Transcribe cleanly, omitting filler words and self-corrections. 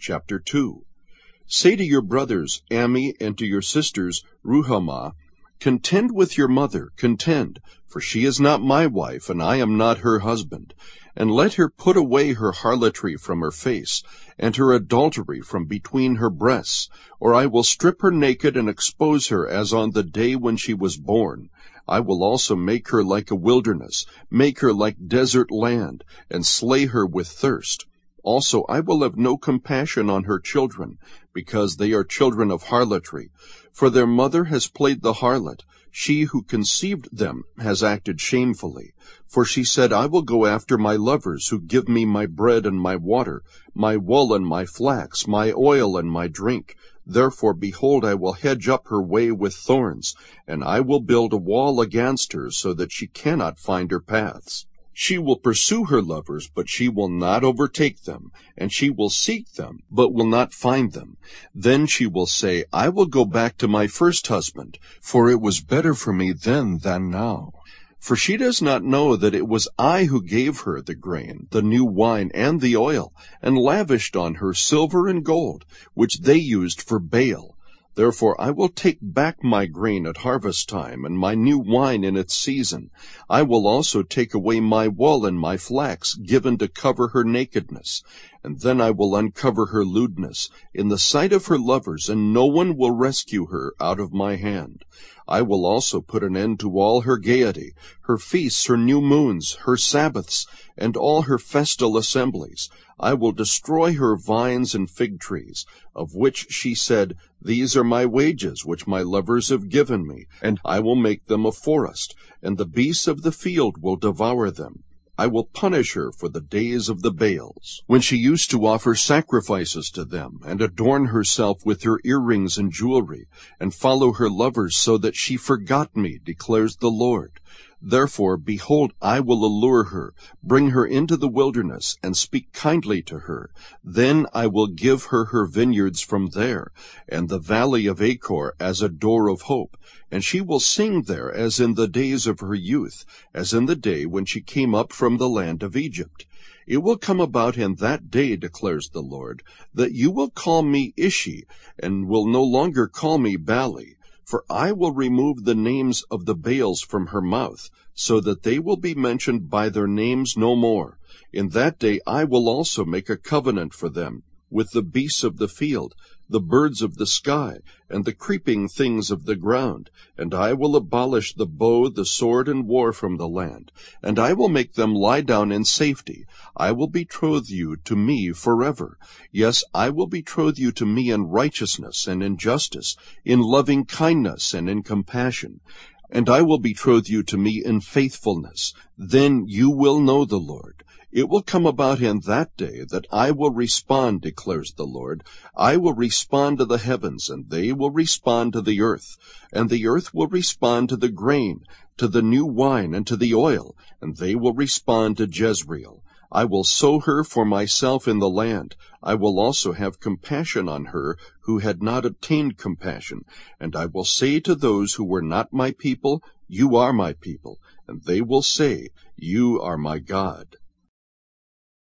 Chapter 2. Say to your brothers, Ammi, and to your sisters, Ruhamah, contend with your mother, contend, for she is not my wife, and I am not her husband. And let her put away her harlotry from her face, and her adultery from between her breasts, or I will strip her naked and expose her as on the day when she was born. I will also make her like a wilderness, make her like desert land, and slay her with thirst. Also I will have no compassion on her children, because they are children of harlotry. For their mother has played the harlot. She who conceived them has acted shamefully. For she said, I will go after my lovers, who give me my bread and my water, my wool and my flax, my oil and my drink. Therefore, behold, I will hedge up her way with thorns, and I will build a wall against her, so that she cannot find her paths. She will pursue her lovers, but she will not overtake them, and she will seek them, but will not find them. Then she will say, I will go back to my first husband, for it was better for me then than now. For she does not know that it was I who gave her the grain, the new wine, and the oil, and lavished on her silver and gold, which they used for Baal. Therefore I will take back my grain at harvest time, and my new wine in its season. I will also take away my wool and my flax, given to cover her nakedness. And then I will uncover her lewdness in the sight of her lovers, and no one will rescue her out of my hand. I will also put an end to all her gaiety, her feasts, her new moons, her Sabbaths, and all her festal assemblies. I will destroy her vines and fig trees, of which she said, These are my wages, which my lovers have given me, and I will make them a forest, and the beasts of the field will devour them. I will punish her for the days of the Baals, when she used to offer sacrifices to them, and adorn herself with her earrings and jewelry, and follow her lovers, so that she forgot me, declares the Lord. Therefore, behold, I will allure her, bring her into the wilderness, and speak kindly to her. Then I will give her her vineyards from there, and the valley of Achor as a door of hope. And she will sing there as in the days of her youth, as in the day when she came up from the land of Egypt. It will come about in that day, declares the Lord, that you will call me Ishi, and will no longer call me Bali. For I will remove the names of the Baals from her mouth, so that they will be mentioned by their names no more. In that day I will also make a covenant for them with the beasts of the field, the birds of the sky, and the creeping things of the ground. And I will abolish the bow, the sword, and war from the land. And I will make them lie down in safety. I will betroth you to me forever. Yes, I will betroth you to me in righteousness and in justice, in loving kindness and in compassion. And I will betroth you to me in faithfulness. Then you will know the Lord. It will come about in that day that I will respond, declares the Lord. I will respond to the heavens, and they will respond to the earth. And the earth will respond to the grain, to the new wine, and to the oil, and they will respond to Jezreel. I will sow her for myself in the land. I will also have compassion on her who had not obtained compassion. And I will say to those who were not my people, You are my people. And they will say, You are my God.